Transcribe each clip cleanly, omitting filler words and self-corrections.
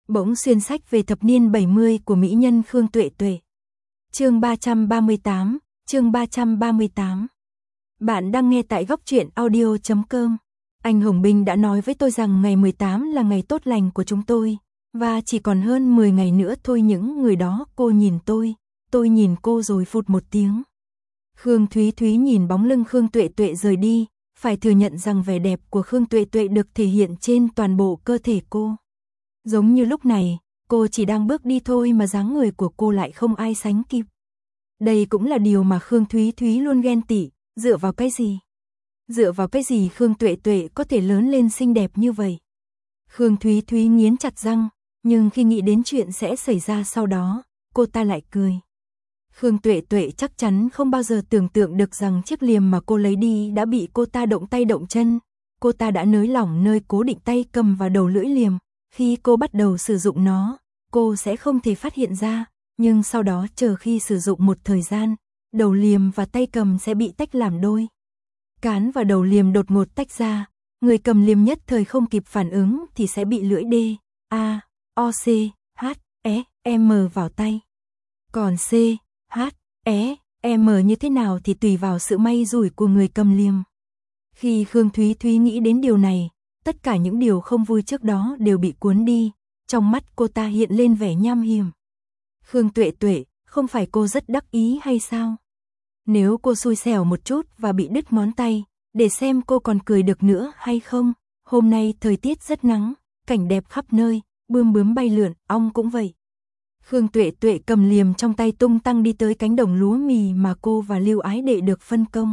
Bỗng xuyên sách về thập niên 70 của mỹ nhân Khương Tuệ Tuệ. Chương 338, chương 338. Bạn đang nghe tại góc truyện audio.com. Anh Hồng Binh đã nói với tôi rằng ngày 18 là ngày tốt lành của chúng tôi, và chỉ còn hơn 10 ngày nữa thôi. Những người đó, cô nhìn tôi nhìn cô rồi phụt một tiếng. Khương Thúy Thúy nhìn bóng lưng Khương Tuệ Tuệ rời đi, phải thừa nhận rằng vẻ đẹp của Khương Tuệ Tuệ được thể hiện trên toàn bộ cơ thể cô. Giống như lúc này, cô chỉ đang bước đi thôi mà dáng người của cô lại không ai sánh kịp. Đây cũng là điều mà Khương Thúy Thúy luôn ghen tị, dựa vào cái gì? Dựa vào cái gì Khương Tuệ Tuệ có thể lớn lên xinh đẹp như vậy? Khương Thúy Thúy nghiến chặt răng, nhưng khi nghĩ đến chuyện sẽ xảy ra sau đó, cô ta lại cười. Khương Tuệ Tuệ chắc chắn không bao giờ tưởng tượng được rằng chiếc liềm mà cô lấy đi đã bị cô ta động tay động chân. Cô ta đã nới lỏng nơi cố định tay cầm vào đầu lưỡi liềm. Khi cô bắt đầu sử dụng nó, cô sẽ không thể phát hiện ra, nhưng sau đó chờ khi sử dụng một thời gian, đầu liềm và tay cầm sẽ bị tách làm đôi. Cán và đầu liềm đột ngột tách ra, người cầm liềm nhất thời không kịp phản ứng thì sẽ bị lưỡi D, A, O, C, H, E, M vào tay. Còn C, H, E, M như thế nào thì tùy vào sự may rủi của người cầm liềm. Khi Khương Thúy Thúy nghĩ đến điều này, tất cả những điều không vui trước đó đều bị cuốn đi, trong mắt cô ta hiện lên vẻ nham hiểm. Khương Tuệ Tuệ, không phải cô rất đắc ý hay sao? Nếu cô xui xẻo một chút và bị đứt ngón tay, để xem cô còn cười được nữa hay không. Hôm nay thời tiết rất nắng, cảnh đẹp khắp nơi, bươm bướm bay lượn, ong cũng vậy. Khương Tuệ Tuệ cầm liềm trong tay tung tăng đi tới cánh đồng lúa mì mà cô và Lưu Ái Đệ được phân công.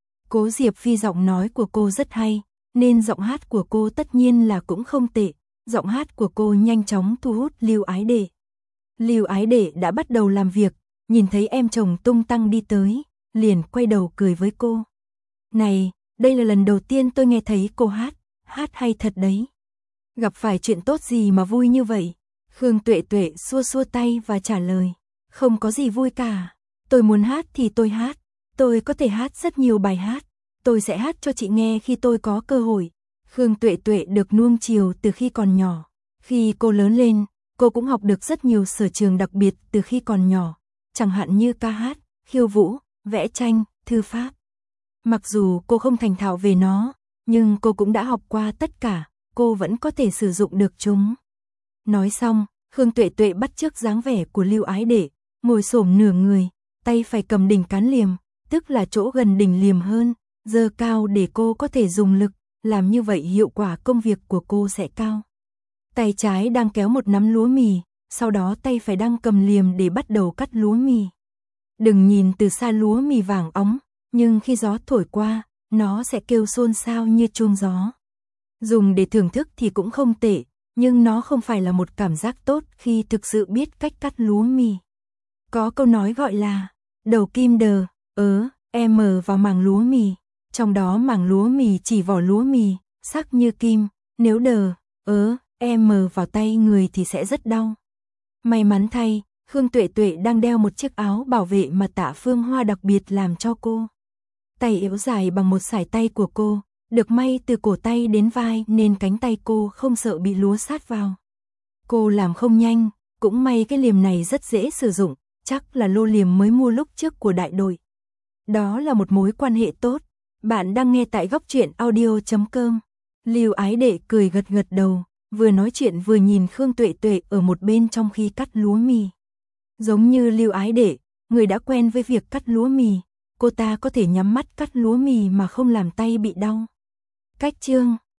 Cố Diệp Phi giọng nói của cô rất hay, nên giọng hát của cô tất nhiên là cũng không tệ. Giọng hát của cô nhanh chóng thu hút Lưu Ái Đệ. Lưu Ái Đệ đã bắt đầu làm việc, nhìn thấy em chồng tung tăng đi tới, liền quay đầu cười với cô. Này, đây là lần đầu tiên tôi nghe thấy cô hát hay thật đấy. Gặp phải chuyện tốt gì mà vui như vậy? Khương Tuệ Tuệ xua xua tay và trả lời. Không có gì vui cả. Tôi muốn hát thì tôi hát. Tôi có thể hát rất nhiều bài hát. Tôi sẽ hát cho chị nghe khi tôi có cơ hội. Khương Tuệ Tuệ được nuông chiều từ khi còn nhỏ. Khi cô lớn lên, cô cũng học được rất nhiều sở trường đặc biệt từ khi còn nhỏ. Chẳng hạn như ca hát, khiêu vũ, vẽ tranh, thư pháp. Mặc dù cô không thành thạo về nó, nhưng cô cũng đã học qua tất cả. Cô vẫn có thể sử dụng được chúng. Nói xong, Khương Tuệ Tuệ bắt chước dáng vẻ của Lưu Ái Đệ, ngồi xổm nửa người, tay phải cầm đỉnh cán liềm, tức là chỗ gần đỉnh liềm hơn, giơ cao để cô có thể dùng lực, làm như vậy hiệu quả công việc của cô sẽ cao. Tay trái đang kéo một nắm lúa mì, sau đó tay phải đang cầm liềm để bắt đầu cắt lúa mì. Đừng nhìn từ xa lúa mì vàng óng, nhưng khi gió thổi qua, nó sẽ kêu xôn xao như chuông gió. Dùng để thưởng thức thì cũng không tệ, nhưng nó không phải là một cảm giác tốt khi thực sự biết cách cắt lúa mì. Có câu nói gọi là đầu kim đờ, M vào màng lúa mì, trong đó màng lúa mì chỉ vỏ lúa mì, sắc như kim, nếu đờ, M vào tay người thì sẽ rất đau. May mắn thay, Khương Tuệ Tuệ đang đeo một chiếc áo bảo vệ mà Tạ Phương Hoa đặc biệt làm cho cô. Tay yếu dài bằng một sải tay của cô, được may từ cổ tay đến vai nên cánh tay cô không sợ bị lúa sát vào. Cô làm không nhanh, cũng may cái liềm này rất dễ sử dụng, chắc là lô liềm mới mua lúc trước của đại đội. Đó là một mối quan hệ tốt. Bạn đang nghe tại góc truyện audio.com. Lưu Ái Đệ cười gật gật đầu, vừa nói chuyện vừa nhìn Khương Tuệ Tuệ ở một bên trong khi cắt lúa mì. Giống như Lưu Ái Đệ, người đã quen với việc cắt lúa mì, cô ta có thể nhắm mắt cắt lúa mì mà không làm tay bị đau. Cách chương